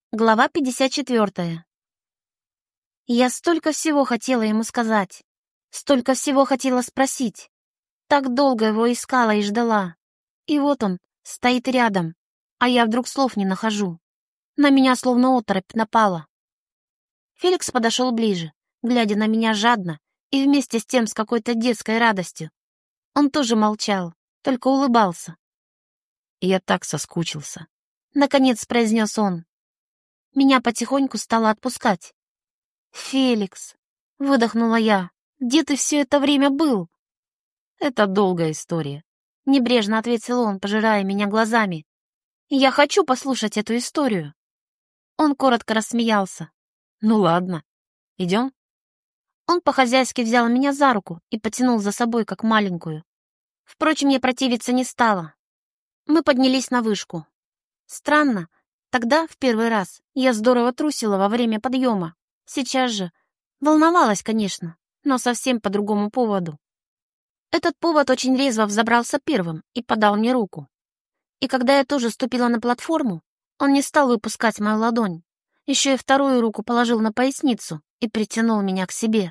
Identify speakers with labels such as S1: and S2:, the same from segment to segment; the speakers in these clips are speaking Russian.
S1: Глава 54. Я столько всего хотела ему сказать, столько всего хотела спросить. Так долго его искала и ждала. И вот он, стоит рядом, а я вдруг слов не нахожу. На меня словно оторопь напала. Феликс подошел ближе, глядя на меня жадно и вместе с тем с какой-то детской радостью. Он тоже молчал, только улыбался.
S2: «Я так соскучился»,
S1: — наконец произнес он. Меня потихоньку стало отпускать. «Феликс», — выдохнула я, — «где ты все это время был?»
S2: «Это долгая история»,
S1: — небрежно ответил он, пожирая меня глазами. «Я хочу послушать эту историю». Он коротко рассмеялся.
S2: «Ну ладно, идем?»
S1: Он по-хозяйски взял меня за руку и потянул за собой, как маленькую. Впрочем, я противиться не стала. Мы поднялись на вышку. Странно, тогда, в первый раз, я здорово трусила во время подъема. Сейчас же волновалась, конечно, но совсем по другому поводу. Этот повод очень резво взобрался первым и подал мне руку. И когда я тоже ступила на платформу, он не стал выпускать мою ладонь. Еще и вторую руку положил на поясницу и притянул меня к себе.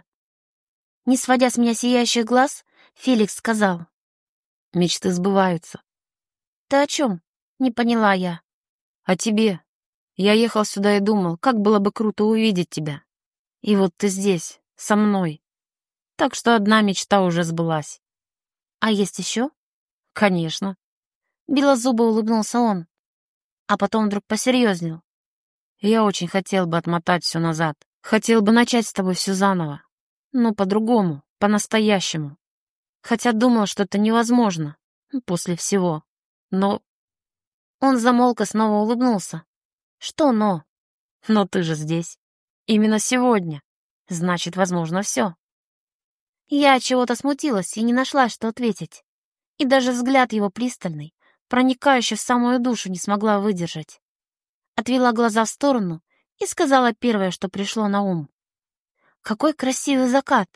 S1: Не сводя с меня сияющих глаз, Феликс сказал:
S2: «Мечты сбываются».
S1: «Ты о чем?» — не поняла я.
S2: «О тебе. Я ехал сюда и думал, как было бы круто увидеть тебя. И вот ты здесь, со мной. Так что одна мечта уже сбылась».
S1: «А есть еще?»
S2: «Конечно».
S1: Белозубо улыбнулся он, а потом вдруг посерьезнел.
S2: «Я очень хотел бы отмотать все назад. Хотел бы начать с тобой все заново. Но по-другому, по-настоящему. Хотя думал, что это невозможно после всего. Но...»
S1: Он замолк и снова улыбнулся. «Что «но»?»
S2: «Но ты же здесь. Именно сегодня. Значит, возможно все».
S1: Я чего-то смутилась и не нашла, что ответить. И даже взгляд его пристальный, проникающий в самую душу, не смогла выдержать. Отвела глаза в сторону и сказала первое, что пришло на ум. «Какой красивый закат!»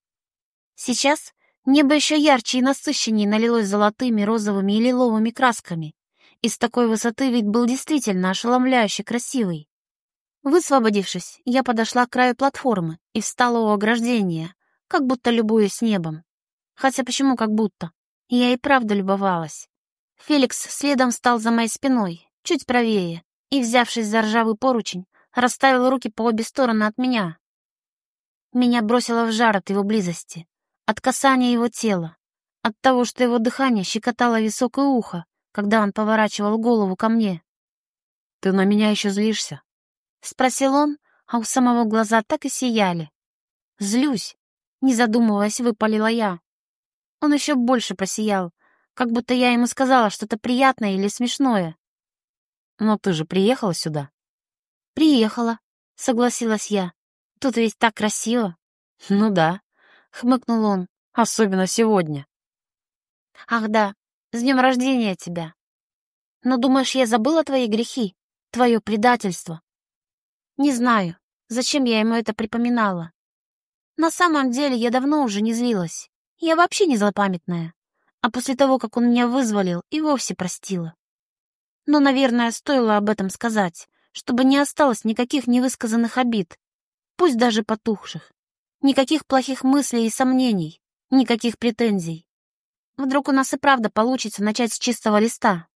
S1: Сейчас небо еще ярче и насыщеннее налилось золотыми, розовыми и лиловыми красками, и с такой высоты вид был действительно ошеломляюще красивый. Высвободившись, я подошла к краю платформы и встала у ограждения, как будто любуясь небом. Хотя почему как будто? Я и правда любовалась. Феликс следом встал за моей спиной, чуть правее, и, взявшись за ржавый поручень, расставил руки по обе стороны от меня. Меня бросило в жар от его близости, от касания его тела, от того, что его дыхание щекотало висок и ухо, когда он поворачивал голову ко мне.
S2: «Ты на меня еще злишься?»
S1: — спросил он, а у самого глаза так и сияли. «Злюсь», — не задумываясь, выпалила я. Он еще больше просиял, как будто я ему сказала что-то приятное или смешное.
S2: «Но ты же приехала сюда?»
S1: «Приехала», — согласилась я. «Тут ведь так красиво».
S2: «Ну да», — хмыкнул он, — «особенно сегодня».
S1: «Ах да, с днем рождения тебя. Но думаешь, я забыла твои грехи, твое предательство?» Не знаю, зачем я ему это припоминала. На самом деле я давно уже не злилась. Я вообще не злопамятная. А после того, как он меня вызволил, и вовсе простила. Но, наверное, стоило об этом сказать, чтобы не осталось никаких невысказанных обид, пусть даже потухших. Никаких плохих мыслей и сомнений, никаких претензий. Вдруг у нас и правда получится начать с чистого листа.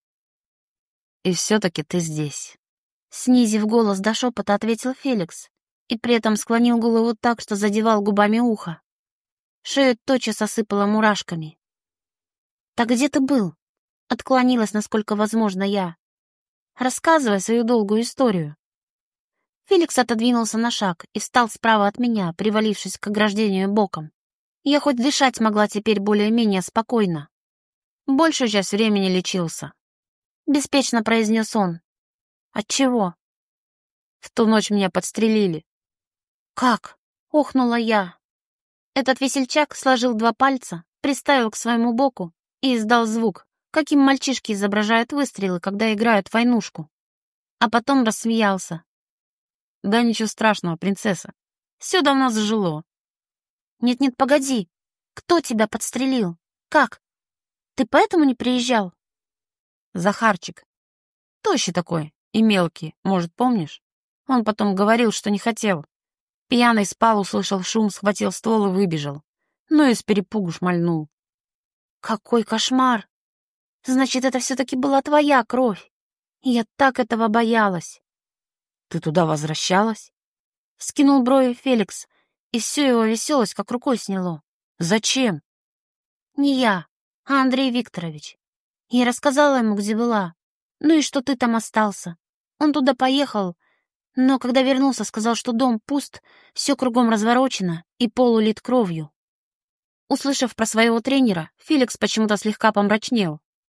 S2: «И все-таки ты здесь».
S1: Снизив голос до шепота, ответил Феликс и при этом склонил голову так, что задевал губами ухо. Шею тотчас осыпало мурашками. «Так где ты был?» — отклонилась, насколько возможно, я. «Рассказывай свою долгую историю». Феликс отодвинулся на шаг и встал справа от меня, привалившись к ограждению боком. Я хоть дышать могла теперь более-менее спокойно.
S2: «Большую часть времени лечился»,
S1: — беспечно произнес он. «Отчего?»
S2: «В ту ночь меня подстрелили».
S1: «Как?» — охнула я. Этот весельчак сложил два пальца, приставил к своему боку и издал звук, каким мальчишки изображают выстрелы, когда играют в войнушку. А потом рассмеялся.
S2: «Да ничего страшного, принцесса. Все давно зажило».
S1: «Нет-нет, погоди. Кто тебя подстрелил? Как? Ты поэтому не приезжал?»
S2: «Захарчик. Тощий такой и мелкий, может, помнишь?» Он потом говорил, что не хотел. Пьяный спал, услышал шум, схватил ствол и выбежал. Ну и с перепугу шмальнул.
S1: Какой кошмар! Значит, это все-таки была твоя кровь. Я так этого боялась.
S2: Ты туда возвращалась?
S1: Вскинул брови Феликс, и всю его веселость как рукой сняло.
S2: Зачем?
S1: Не я, а Андрей Викторович. Я рассказала ему, где была. Ну и что ты там остался. Он туда поехал, но когда вернулся, сказал, что дом пуст, все кругом разворочено и пол улит кровью. Услышав про своего тренера, Феликс почему-то слегка помрачнел.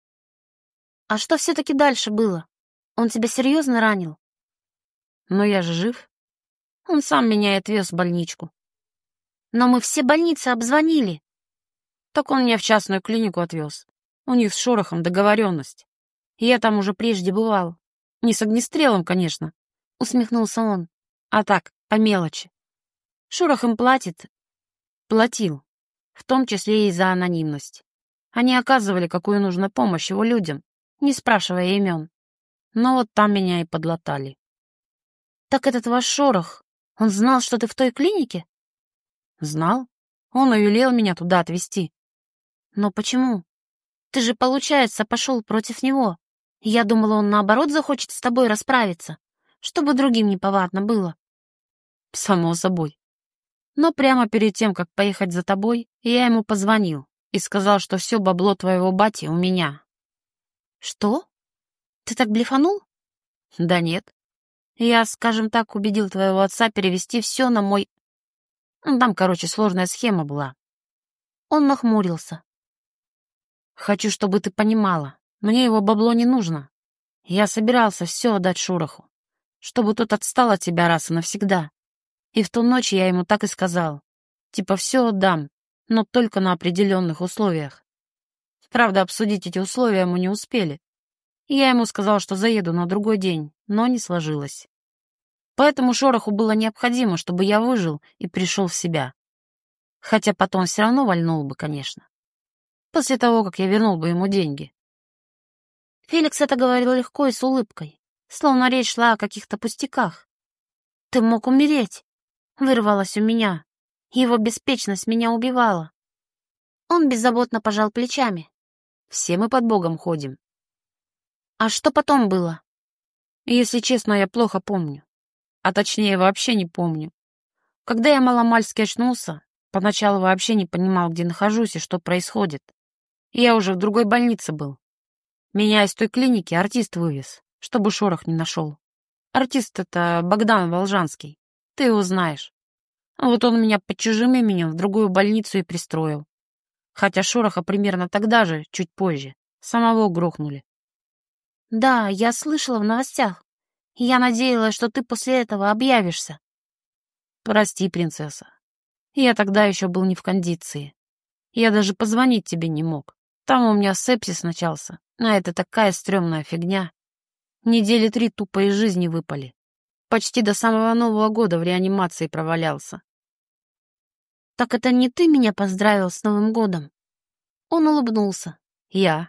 S1: А что все-таки дальше было? Он тебя серьезно ранил?
S2: Но я же жив. Он сам меня и отвез в больничку.
S1: Но мы все больницы обзвонили.
S2: Так он меня в частную клинику отвез. У них с Шорохом договоренность. Я там уже прежде бывал. Не с огнестрелом, конечно, усмехнулся он. А так, по мелочи. Шорох им платит. Платил. В том числе и за анонимность. Они оказывали, какую нужно помощь его людям, не спрашивая имен. Но вот там меня и подлатали.
S1: Так этот ваш Шорох, он знал, что ты в той клинике?
S2: Знал. Он и велел меня туда отвезти.
S1: Но почему? Ты же, получается, пошел против него. Я думала, он наоборот захочет с тобой расправиться, чтобы другим неповадно было.
S2: Само собой. Но прямо перед тем, как поехать за тобой, я ему позвонил и сказал, что все бабло твоего бати у меня.
S1: Что? Ты так блефанул?
S2: Да нет. Я, скажем так, убедил твоего отца перевести все на мой... Там, короче, сложная схема была.
S1: Он нахмурился.
S2: Хочу, чтобы ты понимала, мне его бабло не нужно. Я собирался все отдать Шороху, чтобы тот отстал от тебя раз и навсегда. И в ту ночь я ему так и сказал. Типа все отдам, но только на определенных условиях. Правда, обсудить эти условия мы не успели. Я ему сказал, что заеду на другой день, но не сложилось. Поэтому Шороху было необходимо, чтобы я выжил и пришел в себя. Хотя потом все равно вальнул бы, конечно. После того, как я вернул бы ему деньги.
S1: Феликс это говорил легко и с улыбкой, словно речь шла о каких-то пустяках. «Ты мог умереть», — вырвалось у меня. Его беспечность меня убивала. Он беззаботно пожал плечами.
S2: Все мы под Богом ходим.
S1: А что потом было?
S2: Если честно, я плохо помню. А точнее, вообще не помню. Когда я маломальски очнулся, поначалу вообще не понимал, где нахожусь и что происходит. Я уже в другой больнице был. Меня из той клиники артист вывез, чтобы Шорох не нашел. Артист — это Богдан Волжанский. Ты его знаешь. Вот он меня под чужим именем в другую больницу и пристроил. Хотя Шороха примерно тогда же, чуть позже, самого грохнули.
S1: Да, я слышала в новостях. Я надеялась, что ты после этого объявишься.
S2: Прости, принцесса. Я тогда еще был не в кондиции. Я даже позвонить тебе не мог. Там у меня сепсис начался, а это такая стрёмная фигня. Недели 3 тупо из жизни выпали. Почти до самого Нового года в реанимации провалялся.
S1: Так это не ты меня поздравил с Новым годом? Он улыбнулся.
S2: Я.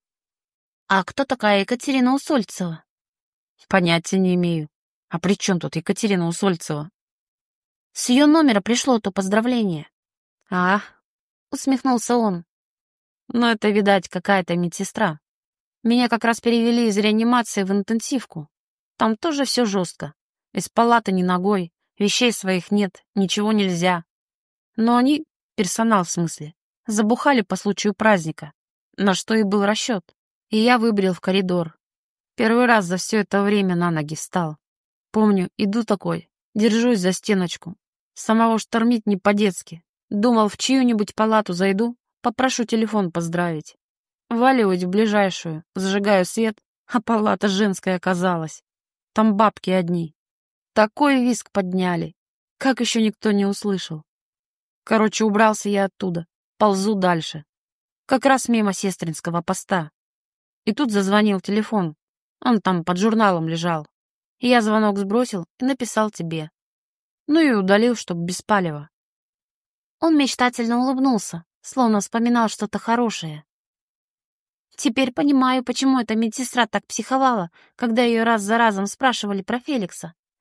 S1: А кто такая Екатерина Усольцева?
S2: Понятия не имею. А при чем тут Екатерина Усольцева?
S1: С ее номера пришло то поздравление.
S2: А,
S1: Усмехнулся он.
S2: ну это, видать, какая-то медсестра. Меня как раз перевели из реанимации в интенсивку. Там тоже все жестко. Из палаты ни ногой, вещей своих нет, ничего нельзя. Но они, персонал в смысле, забухали по случаю праздника, на что и был расчет. И я выбрел в коридор. Первый раз за все это время на ноги встал. Помню, иду такой, держусь за стеночку. Самого штормить не по-детски. Думал, в чью-нибудь палату зайду, попрошу телефон поздравить. Валиваюсь в ближайшую, зажигаю свет, а палата женская оказалась. Там бабки одни. Такой визг подняли, как еще никто не услышал. Короче, убрался я оттуда, ползу дальше. Как раз мимо сестринского поста. И тут зазвонил телефон. Он там под журналом лежал. И я звонок сбросил и написал тебе. Ну и удалил, чтоб без палева.
S1: Он мечтательно улыбнулся, словно вспоминал что-то хорошее. Теперь понимаю, почему эта медсестра так психовала, когда ее раз за разом спрашивали про Феликса.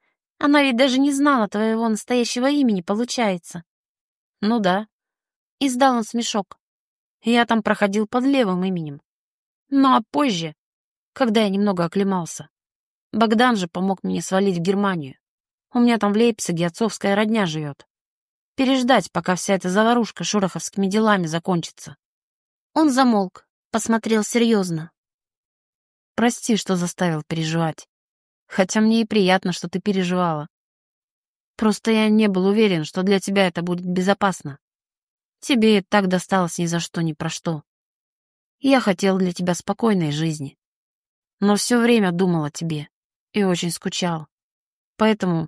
S1: Она ведь даже не знала твоего настоящего имени, получается.
S2: Ну да.
S1: Издал он смешок.
S2: Я там проходил под левым именем. Ну а позже, когда я немного оклемался, Богдан же помог мне свалить в Германию. У меня там в Лейпциге отцовская родня живет. Переждать, пока вся эта заварушка шороховскими делами закончится.
S1: Он замолк, посмотрел серьезно.
S2: Прости, что заставил переживать. Хотя мне и приятно, что ты переживала. Просто я не был уверен, что для тебя это будет безопасно. Тебе и так досталось ни за что, ни про что. Я хотел для тебя спокойной жизни. Но все время думал о тебе и очень скучал. Поэтому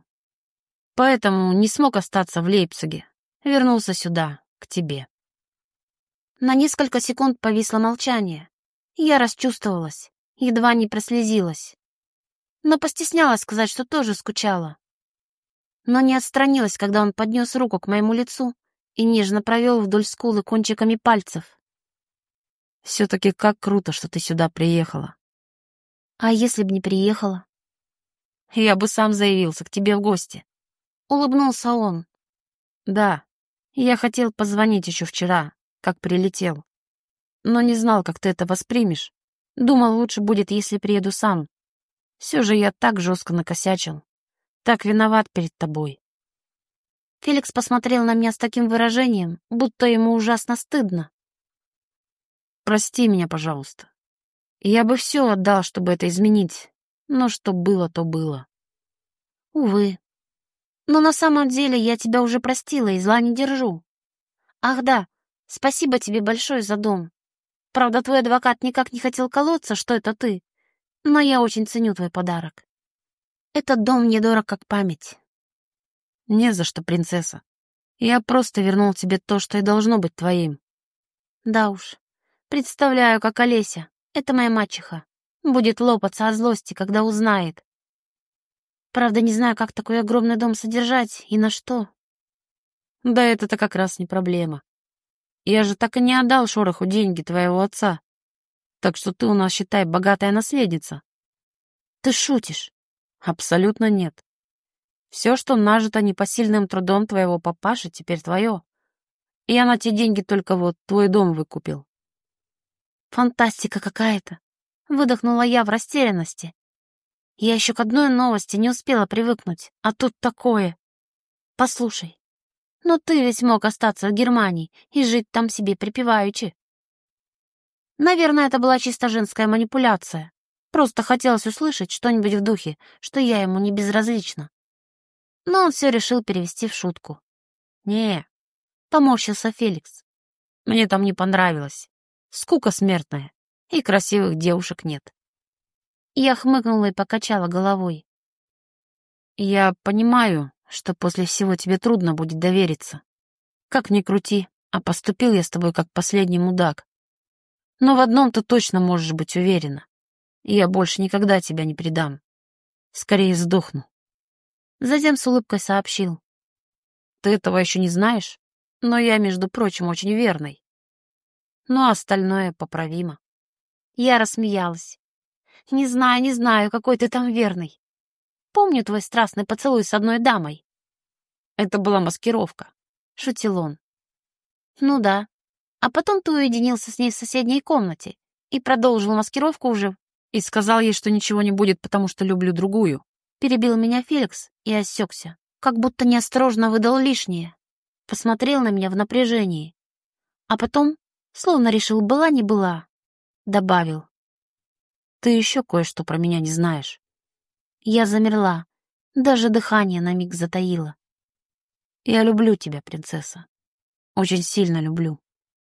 S2: не смог остаться в Лейпциге. Вернулся сюда, к тебе.
S1: На несколько секунд повисло молчание. Я расчувствовалась, едва не прослезилась. Но постеснялась сказать, что тоже скучала. Но не отстранилась, когда он поднес руку к моему лицу и нежно провел вдоль скулы кончиками пальцев.
S2: Все-таки как круто, что ты сюда приехала.
S1: А если б не приехала?
S2: Я бы сам заявился к тебе в гости.
S1: Улыбнулся он.
S2: Да, я хотел позвонить еще вчера, как прилетел. Но не знал, как ты это воспримешь. Думал, лучше будет, если приеду сам. Все же я так жестко накосячил. Так виноват перед тобой.
S1: Феликс посмотрел на меня с таким выражением, будто ему ужасно стыдно.
S2: Прости меня, пожалуйста. Я бы все отдал, чтобы это изменить. Но что было, то было.
S1: Увы. Но на самом деле я тебя уже простила и зла не держу. Ах да, спасибо тебе большое за дом. Правда, твой адвокат никак не хотел колоться, что это ты. Но я очень ценю твой подарок. Этот дом мне дорог как память.
S2: Не за что, принцесса. Я просто вернул тебе то, что и должно быть твоим.
S1: Да уж. Представляю, как Олеся, это моя мачеха, будет лопаться от злости, когда узнает. Правда, не знаю, как такой огромный дом содержать и на что.
S2: Да это-то как раз не проблема. Я же так и не отдал Шороху деньги твоего отца. Так что ты у нас, считай, богатая наследница.
S1: Ты шутишь?
S2: Абсолютно нет. Все, что нажито непосильным трудом твоего папаши, теперь твое. И я на те деньги только вот твой дом выкупил.
S1: Фантастика какая-то. Выдохнула я в растерянности. Я еще к одной новости не успела привыкнуть, а тут такое. Послушай, но ты ведь мог остаться в Германии и жить там себе припеваючи. Наверное, это была чисто женская манипуляция. Просто хотелось услышать что-нибудь в духе, что я ему не безразлична. Но он все решил перевести в шутку.
S2: Не,
S1: Поморщился Феликс.
S2: мне там не понравилось. Скука смертная. И красивых девушек нет.
S1: Я хмыкнула и покачала головой.
S2: Я понимаю, что после всего тебе трудно будет довериться. Как ни крути, а поступил я с тобой как последний мудак. Но в одном ты точно можешь быть уверена. Я больше никогда тебя не предам. Скорее сдохну.
S1: Затем с улыбкой сообщил.
S2: Ты этого еще не знаешь, но я, между прочим, очень верный. Ну а остальное поправимо.
S1: Я рассмеялась. Не знаю, какой ты там верный. Помню твой страстный поцелуй с одной дамой.
S2: Это была маскировка,
S1: Шутил он. Ну да. А потом ты уединился с ней в соседней комнате и продолжил маскировку уже.
S2: и сказал ей, что ничего не будет, потому что люблю другую.
S1: Перебил меня Феликс и осекся, как будто неосторожно выдал лишнее. Посмотрел на меня в напряжении. А потом, словно решил, была не была, добавил.
S2: Ты еще кое-что про меня не знаешь.
S1: Я замерла, даже дыхание на миг затаило.
S2: Я люблю тебя, принцесса. Очень сильно люблю.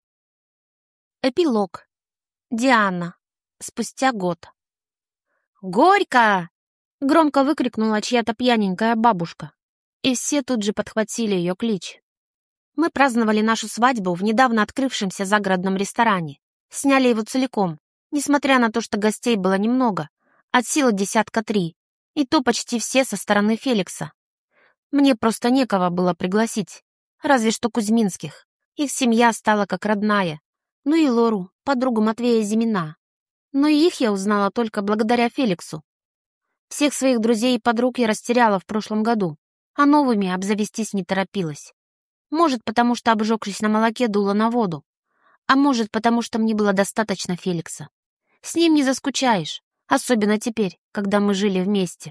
S1: Эпилог. Диана. Спустя год. «Горько!» — громко выкрикнула чья-то пьяненькая бабушка. И все тут же подхватили ее клич. Мы праздновали нашу свадьбу в недавно открывшемся загородном ресторане. Сняли его целиком, несмотря на то, что гостей было немного, от силы 3, и то почти все со стороны Феликса. Мне просто некого было пригласить, разве что Кузьминских. Их семья стала как родная. Ну и Лору, подругу Матвея Зимина. Но и их я узнала только благодаря Феликсу. Всех своих друзей и подруг я растеряла в прошлом году, а новыми обзавестись не торопилась. Может, потому что, обжегшись на молоке, дула на воду. А может, потому что мне было достаточно Феликса. С ним не заскучаешь, особенно теперь, когда мы жили вместе.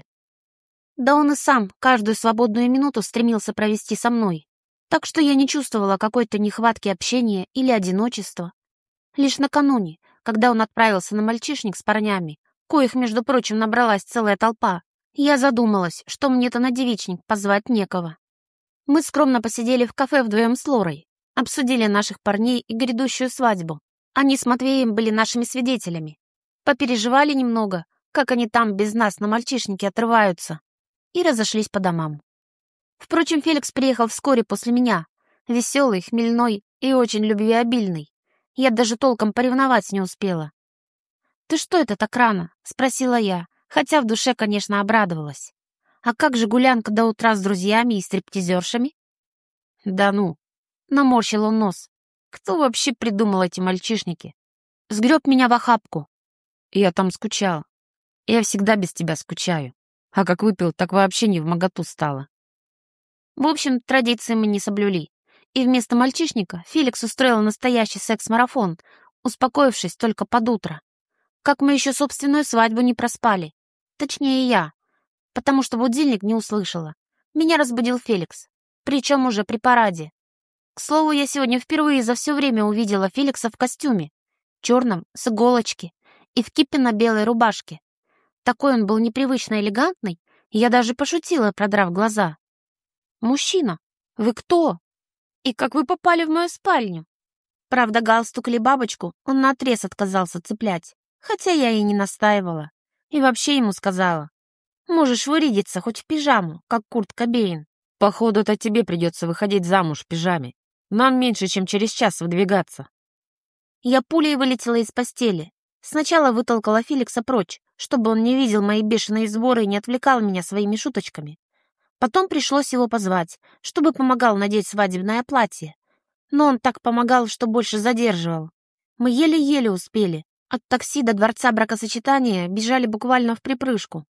S1: Да он и сам каждую свободную минуту стремился провести со мной, так что я не чувствовала какой-то нехватки общения или одиночества. Лишь накануне, когда он отправился на мальчишник с парнями, коих, между прочим, набралась целая толпа, я задумалась, что мне-то на девичник позвать некого. Мы скромно посидели в кафе вдвоем с Лорой, обсудили наших парней и грядущую свадьбу. Они с Матвеем были нашими свидетелями. Попереживали немного, как они там без нас на мальчишнике отрываются, и разошлись по домам. Впрочем, Феликс приехал вскоре после меня, веселый, хмельной и очень любвеобильный. Я даже толком поревновать не успела. «Ты что это так рано?» — спросила я, хотя в душе, конечно, обрадовалась. «А как же гулянка до утра с друзьями и стриптизершами?» «Да ну!» — наморщил он нос. «Кто вообще придумал эти мальчишники?» Сгреб меня в охапку. «Я там скучал. Я всегда без тебя скучаю. А как выпил, так вообще невмоготу стало». В общем, традиции мы не соблюли. И вместо мальчишника Феликс устроил настоящий секс-марафон, успокоившись только под утро. Как мы еще собственную свадьбу не проспали. Точнее, я. Потому что будильник не услышала. Меня разбудил Феликс. Причем уже при параде. К слову, я сегодня впервые за все время увидела Феликса в костюме. Черном, с иголочки. И в кипенно-белой рубашке. Такой он был непривычно элегантный, и я даже пошутила, продрав глаза. «Мужчина, вы кто? И как вы попали в мою спальню?» Правда, галстук или бабочку он наотрез отказался цеплять, хотя я и не настаивала. И вообще ему сказала: «Можешь вырядиться хоть в пижаму, как Курт Кобейн».
S2: «Походу-то тебе придется выходить замуж в пижаме. Нам меньше, чем через час выдвигаться».
S1: Я пулей вылетела из постели. Сначала вытолкала Феликса прочь, чтобы он не видел мои бешеные сборы и не отвлекал меня своими шуточками. Потом пришлось его позвать, чтобы помогал надеть свадебное платье. Но он так помогал, что больше задерживал. Мы еле-еле успели. От такси до дворца бракосочетания бежали буквально вприпрыжку.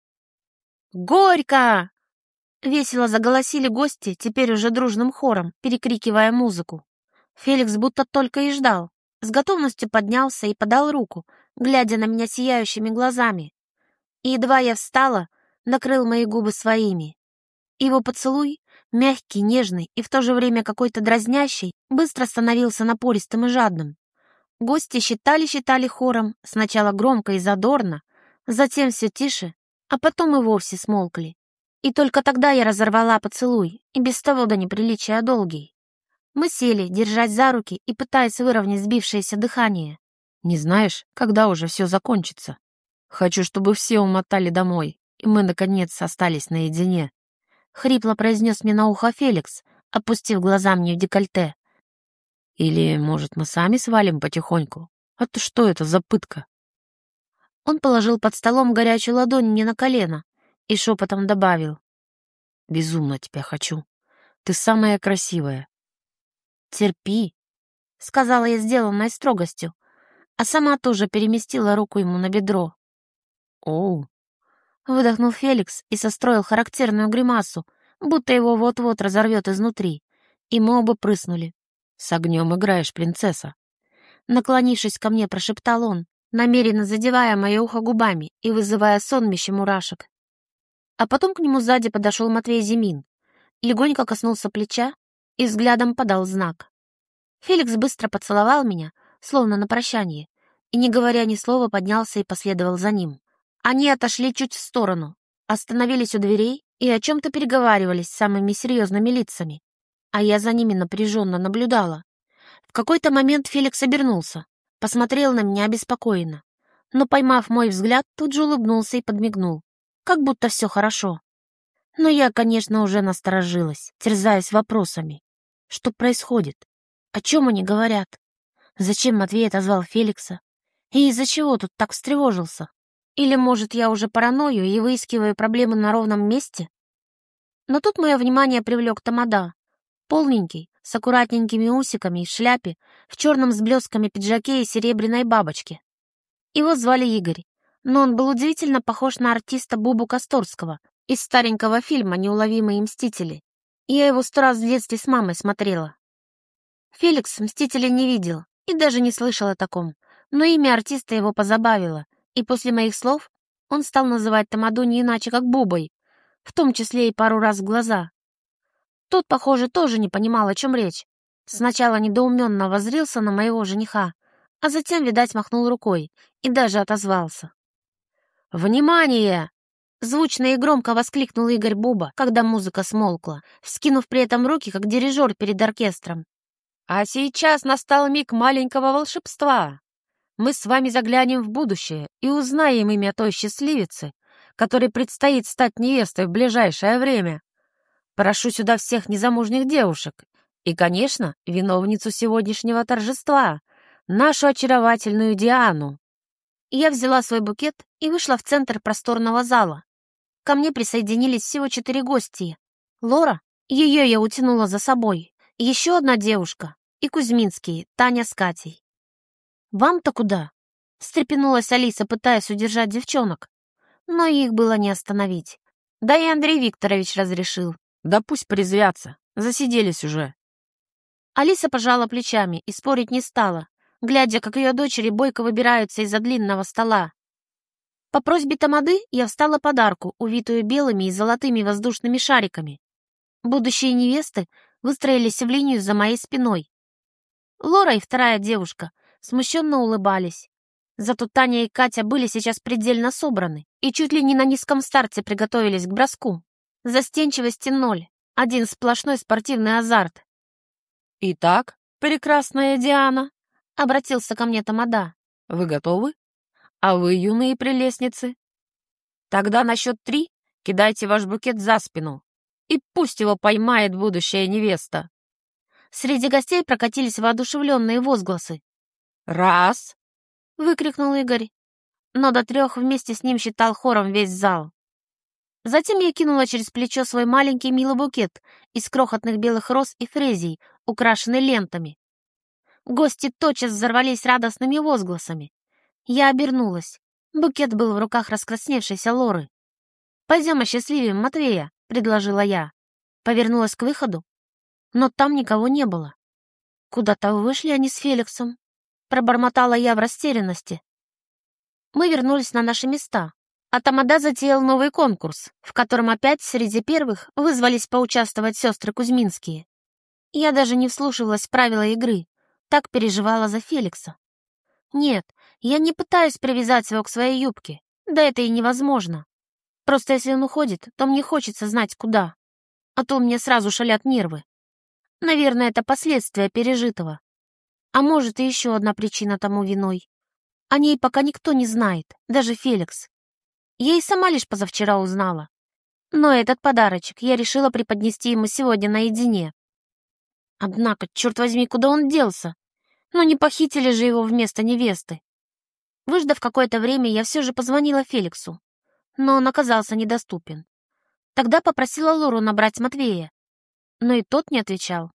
S1: «Горько!» Весело заголосили гости, теперь уже дружным хором, перекрикивая музыку. Феликс будто только и ждал. С готовностью поднялся и подал руку, глядя на меня сияющими глазами. И едва я встала, накрыл мои губы своими. Его поцелуй, мягкий, нежный и в то же время какой-то дразнящий, быстро становился напористым и жадным. Гости считали хором, сначала громко и задорно, затем все тише, а потом и вовсе смолкли. И только тогда я разорвала поцелуй, и без того до неприличия долгий. Мы сели, держась за руки и пытаясь выровнять сбившееся дыхание.
S2: «Не знаешь, когда уже все закончится? Хочу, чтобы все умотали домой, и мы, наконец, остались наедине»,
S1: — хрипло произнес мне на ухо Феликс, опустив глаза мне в декольте.
S2: «Или, может, мы сами свалим потихоньку? А то что это за пытка?»
S1: Он положил под столом горячую ладонь мне на колено и шепотом добавил:
S2: «Безумно тебя хочу. Ты самая красивая».
S1: «Терпи», — сказала я, сделанной строгостью, а сама тоже переместила руку ему на бедро.
S2: «Оу»,
S1: — выдохнул Феликс и состроил характерную гримасу, будто его вот-вот разорвет изнутри, и мы оба прыснули.
S2: «С огнем играешь, принцесса».
S1: Наклонившись ко мне, прошептал он, намеренно задевая мое ухо губами и вызывая сонмище мурашек. А потом к нему сзади подошел Матвей Зимин, легонько коснулся плеча и взглядом подал знак. Феликс быстро поцеловал меня, словно на прощание, и, не говоря ни слова, поднялся и последовал за ним. Они отошли чуть в сторону, остановились у дверей и о чем-то переговаривались с самыми серьезными лицами, а я за ними напряженно наблюдала. В какой-то момент Феликс обернулся, посмотрел на меня обеспокоенно, но, поймав мой взгляд, тут же улыбнулся и подмигнул, как будто все хорошо. Но я, конечно, уже насторожилась, терзаясь вопросами. Что происходит? О чем они говорят? Зачем Матвей отозвал Феликса? И из-за чего тут так встревожился? Или, может, я уже параною и выискиваю проблемы на ровном месте? Но тут мое внимание привлек тамада. Полненький, с аккуратненькими усиками и в шляпе, в черном с блесками пиджаке и серебряной бабочке. Его звали Игорь, но он был удивительно похож на артиста Бубу Косторского из старенького фильма «Неуловимые мстители». Я его 100 раз в детстве с мамой смотрела. Феликс «Мстителей» не видел и даже не слышал о таком, но имя артиста его позабавило, и после моих слов он стал называть Тамаду не иначе, как Бубой, в том числе и пару раз в глаза. Тот, похоже, тоже не понимал, о чем речь. Сначала недоуменно воззрился на моего жениха, а затем, видать, махнул рукой и даже отозвался. «Внимание!» — звучно и громко воскликнул Игорь Буба, когда музыка смолкла, вскинув при этом руки, как дирижер перед оркестром. «А сейчас настал миг маленького волшебства. Мы с вами заглянем в будущее и узнаем имя той счастливицы, которой предстоит стать невестой в ближайшее время. Прошу сюда всех незамужних девушек и, конечно, виновницу сегодняшнего торжества, нашу очаровательную Диану». Я взяла свой букет и вышла в центр просторного зала. Ко мне присоединились всего 4 гостья. Лора, ее я утянула за собой, еще одна девушка и Кузьминские, Таня с Катей. «Вам-то куда?» — встрепенулась Алиса, пытаясь удержать девчонок. Но их было не остановить. Да и Андрей Викторович разрешил.
S2: «Да пусть порезвятся, засиделись уже».
S1: Алиса пожала плечами и спорить не стала, глядя, как ее дочери бойко выбираются из-за длинного стола. По просьбе Тамады я встала под арку, увитую белыми и золотыми воздушными шариками. Будущие невесты выстроились в линию за моей спиной. Лора и вторая девушка смущенно улыбались. Зато Таня и Катя были сейчас предельно собраны и чуть ли не на низком старте приготовились к броску. Застенчивости ноль, один сплошной спортивный азарт.
S2: «Итак, прекрасная Диана»,
S1: — обратился ко мне Тамада.
S2: «вы готовы? А вы, юные прелестницы? Тогда на счет 3 кидайте ваш букет за спину, и пусть его поймает будущая невеста».
S1: Среди гостей прокатились воодушевленные возгласы.
S2: «Раз!»
S1: — выкрикнул Игорь, но до 3 вместе с ним считал хором весь зал. Затем я кинула через плечо свой маленький милый букет из крохотных белых роз и фрезий, украшенный лентами. Гости тотчас взорвались радостными возгласами. Я обернулась. Букет был в руках раскрасневшейся Лоры. «Пойдем осчастливим Матвея», — предложила я. Повернулась к выходу, но там никого не было. Куда-то вышли они с Феликсом. Пробормотала я в растерянности. Мы вернулись на наши места, а Тамада затеял новый конкурс, в котором опять среди первых вызвались поучаствовать сестры Кузьминские. Я даже не вслушивалась в правила игры, так переживала за Феликса. Нет, я не пытаюсь привязать его к своей юбке, да это и невозможно. Просто если он уходит, то мне хочется знать, куда. А то мне сразу шалят нервы. Наверное, это последствия пережитого. А может, и еще одна причина тому виной. О ней пока никто не знает, даже Феликс. Я и сама лишь позавчера узнала. Но этот подарочек я решила преподнести ему сегодня наедине. Однако, черт возьми, куда он делся? Ну не похитили же его вместо невесты. Выждав какое-то время, я все же позвонила Феликсу, но он оказался недоступен. Тогда попросила Лору набрать Матвея, но и тот не отвечал.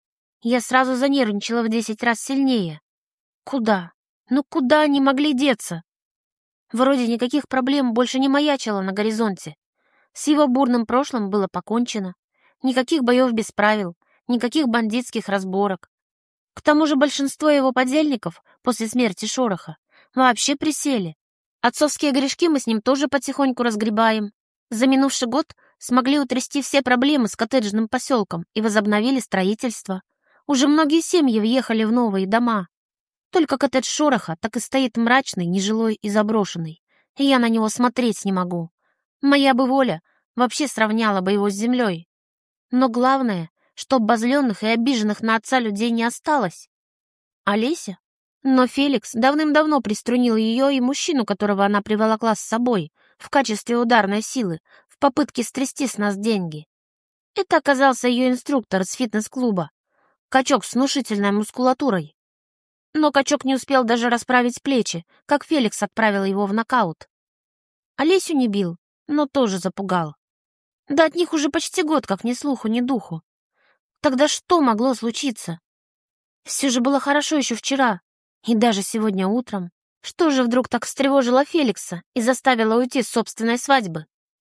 S1: Я сразу занервничала в 10 раз сильнее. Куда? Ну куда они могли деться? Вроде никаких проблем больше не маячило на горизонте. С его бурным прошлым было покончено. Никаких боев без правил, никаких бандитских разборок. К тому же большинство его подельников после смерти Шороха вообще присели. Отцовские грешки мы с ним тоже потихоньку разгребаем. За минувший год смогли утрясти все проблемы с коттеджным поселком и возобновили строительство. Уже многие семьи въехали в новые дома. Только коттедж Шороха так и стоит мрачный, нежилой и заброшенный. И я на него смотреть не могу. Моя бы воля вообще сравняла бы его с землей. Но главное, чтоб обозленных и обиженных на отца людей не осталось. Олеся? Но Феликс давным-давно приструнил ее и мужчину, которого она приволокла с собой в качестве ударной силы в попытке стрясти с нас деньги. Это оказался ее инструктор из фитнес-клуба. Качок с внушительной мускулатурой. Но качок не успел даже расправить плечи, как Феликс отправил его в нокаут. Олесю не бил, но тоже запугал. Да от них уже почти год, как ни слуху, ни духу. Тогда что могло случиться? Все же было хорошо еще вчера, и даже сегодня утром. Что же вдруг так встревожило Феликса и заставило уйти с собственной свадьбы?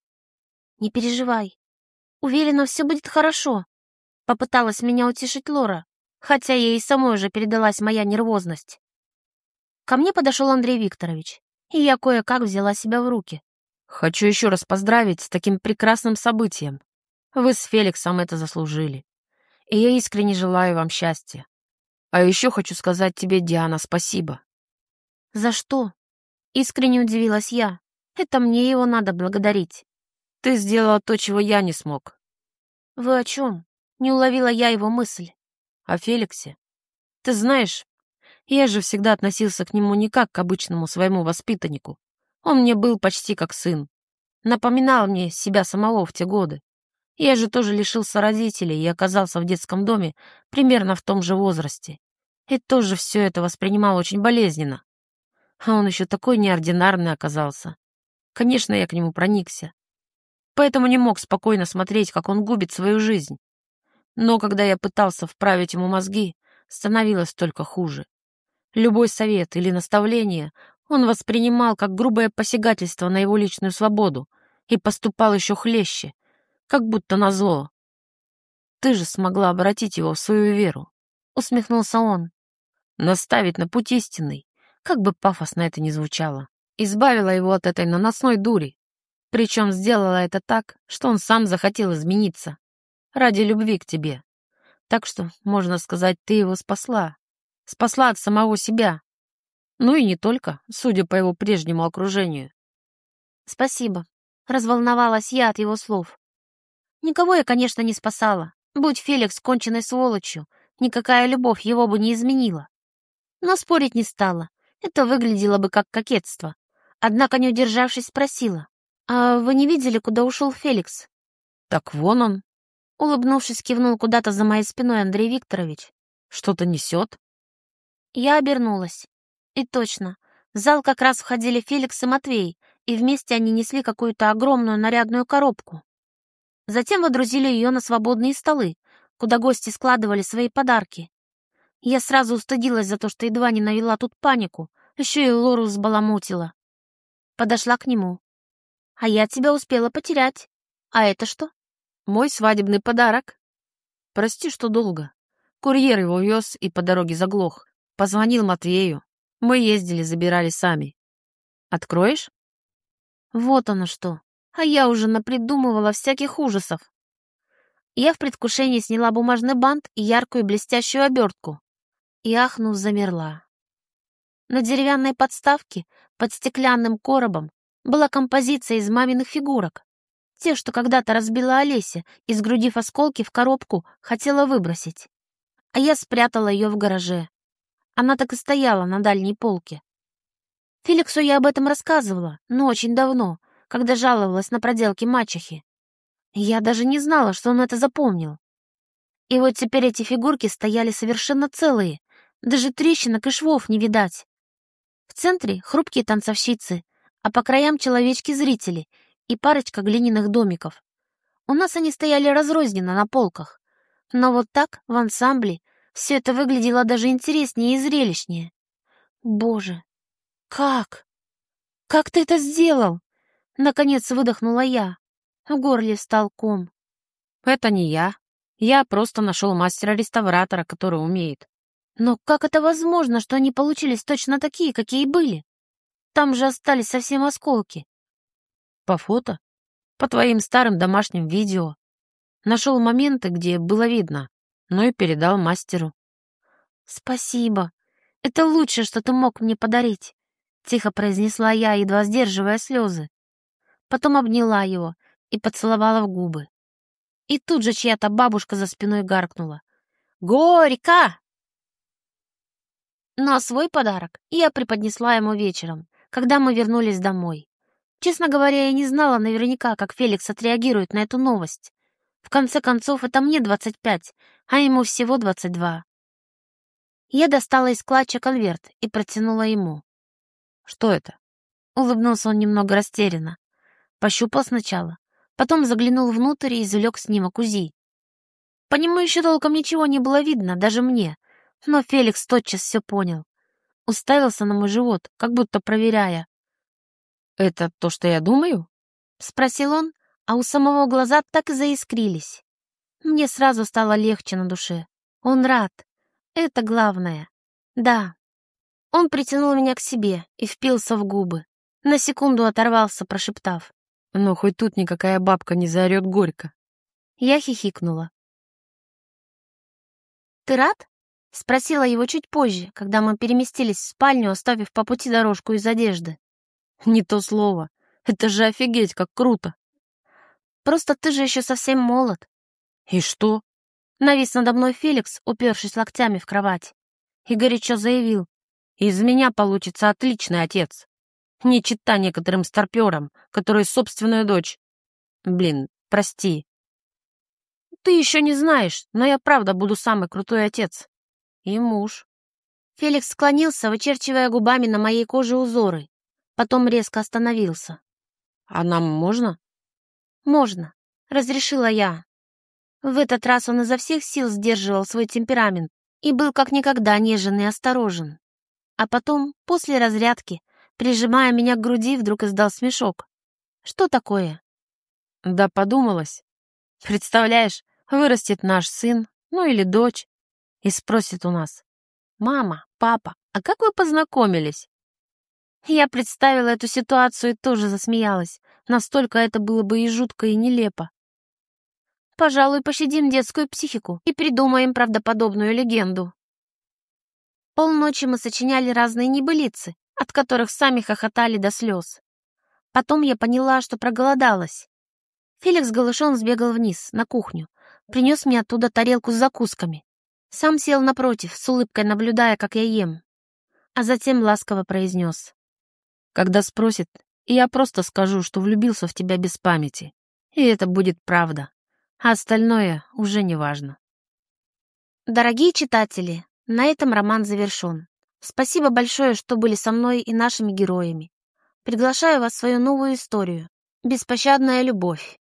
S1: «Не переживай. Уверена, все будет хорошо», — попыталась меня утешить Лора, хотя ей и самой уже передалась моя нервозность. Ко мне подошел Андрей Викторович, и я кое-как взяла себя в руки.
S2: «Хочу еще раз поздравить с таким прекрасным событием. Вы с Феликсом это заслужили. И я искренне желаю вам счастья. А еще хочу сказать тебе, Диана, спасибо».
S1: «За что?» — искренне удивилась я. «Это мне его надо благодарить».
S2: «Ты сделала то, чего я не смог».
S1: «Вы о чем?» — не уловила я его мысль.
S2: «О Феликсе? Ты знаешь, я же всегда относился к нему не как к обычному своему воспитаннику. Он мне был почти как сын. Напоминал мне себя самого в те годы. Я же тоже лишился родителей и оказался в детском доме примерно в том же возрасте. И тоже все это воспринимал очень болезненно. А он еще такой неординарный оказался. Конечно, я к нему проникся. Поэтому не мог спокойно смотреть, как он губит свою жизнь. Но когда я пытался вправить ему мозги, становилось только хуже. Любой совет или наставление он воспринимал как грубое посягательство на его личную свободу и поступал еще хлеще, как будто назло. «Ты же смогла обратить его в свою веру», — усмехнулся он. «Наставить на путь истинный, как бы пафосно это ни звучало. Избавила его от этой наносной дури. Причем сделала это так, что он сам захотел измениться. Ради любви к тебе. Так что, можно сказать, ты его спасла. Спасла от самого себя. Ну и не только, судя по его прежнему окружению».
S1: «Спасибо», — разволновалась я от его слов. Никого я, конечно, не спасала. Будь Феликс конченной сволочью, никакая любовь его бы не изменила. Но спорить не стала. Это выглядело бы как кокетство. Однако, не удержавшись, спросила: «А вы не видели, куда ушел Феликс?»
S2: «Так вон он»,
S1: — улыбнувшись, кивнул куда-то за моей спиной Андрей Викторович.
S2: «что-то несет».
S1: Я обернулась. И точно, в зал как раз входили Феликс и Матвей, и вместе они несли какую-то огромную нарядную коробку. Затем водрузили ее на свободные столы, куда гости складывали свои подарки. Я сразу устыдилась за то, что едва не навела тут панику, еще и Лору взбаламутила. Подошла к нему. «А я тебя успела потерять. А это что?»
S2: «Мой свадебный подарок. Прости, что долго. Курьер его вез и по дороге заглох. Позвонил Матвею. Мы ездили, забирали сами. Откроешь?»
S1: Вот оно что. А я уже напридумывала всяких ужасов. Я в предвкушении сняла бумажный бант и яркую блестящую обертку. И, ахнув, замерла. На деревянной подставке под стеклянным коробом была композиция из маминых фигурок. Те, что когда-то разбила Олеся и, сгрудив осколки в коробку, хотела выбросить. А я спрятала ее в гараже. Она так и стояла на дальней полке. Феликсу я об этом рассказывала, но очень давно, когда жаловалась на проделки мачехи. Я даже не знала, что он это запомнил. И вот теперь эти фигурки стояли совершенно целые, даже трещинок и швов не видать. В центре хрупкие танцовщицы, а по краям человечки-зрители и парочка глиняных домиков. У нас они стояли разрозненно на полках. Но вот так, в ансамбле, все это выглядело даже интереснее и зрелищнее. Боже, как? Как ты это сделал? Наконец выдохнула я. В горле встал ком.
S2: «Это не я. Я просто нашел мастера-реставратора, который умеет».
S1: Но как это возможно, что они получились точно такие, какие были? Там же остались совсем осколки.
S2: «По фото? По твоим старым домашним видео. Нашел моменты, где было видно, но и передал мастеру».
S1: «Спасибо. Это лучшее, что ты мог мне подарить», — тихо произнесла я, едва сдерживая слезы. Потом обняла его и поцеловала в губы. И тут же чья-то бабушка за спиной гаркнула: «Горько!» Но свой подарок я преподнесла ему вечером, когда мы вернулись домой. Честно говоря, я не знала наверняка, как Феликс отреагирует на эту новость. В конце концов, это мне 25, а ему всего 22. Я достала из клатча конверт и протянула ему.
S2: «Что это?»
S1: Улыбнулся он немного растерянно. Пощупал сначала, потом заглянул внутрь и извлек снимок УЗИ. По нему еще толком ничего не было видно, даже мне, но Феликс тотчас все понял. уставился на мой живот, как будто проверяя.
S2: «Это то, что я думаю?»
S1: — спросил он, а у самого глаза так и заискрились. Мне сразу стало легче на душе. Он рад. Это главное. Да. Он притянул меня к себе и впился в губы. На секунду оторвался, прошептав.
S2: «Но хоть тут никакая бабка не заорет горько».
S1: Я хихикнула. «Ты рад?» — спросила его чуть позже, когда мы переместились в спальню, оставив по пути дорожку из одежды.
S2: «Не то слово. Это же офигеть, как круто!»
S1: «Просто ты же еще совсем молод».
S2: «И что?»
S1: Навис надо мной Феликс, упершись локтями в кровать, и горячо заявил.
S2: «Из меня получится отличный отец. Не чита некоторым старпёрам, которые собственную дочь... Блин, прости. Ты еще не знаешь, но я правда буду самый крутой отец. И муж».
S1: Феликс склонился, вычерчивая губами на моей коже узоры. Потом резко остановился.
S2: «А нам можно?»
S1: «Можно», — разрешила я. В этот раз он изо всех сил сдерживал свой темперамент и был как никогда нежен и осторожен. А потом, после разрядки, прижимая меня к груди, вдруг издал смешок. «Что такое?»
S2: «Да подумалось. Представляешь, вырастет наш сын, ну или дочь, и спросит у нас: «Мама, папа, а как вы познакомились?»
S1: Я представила эту ситуацию и тоже засмеялась. Настолько это было бы и жутко, и нелепо. Пожалуй, пощадим детскую психику и придумаем правдоподобную легенду. Полночи мы сочиняли разные небылицы, от которых сами хохотали до слез. Потом я поняла, что проголодалась. Феликс голышом сбегал вниз, на кухню, принес мне оттуда тарелку с закусками. Сам сел напротив, с улыбкой наблюдая, как я ем. А затем ласково произнес.
S2: «Когда спросит, я просто скажу, что влюбился в тебя без памяти. И это будет правда. А остальное уже не важно».
S1: Дорогие читатели, на этом роман завершен. Спасибо большое, что были со мной и нашими героями. Приглашаю вас в свою новую историю «Беспощадная любовь».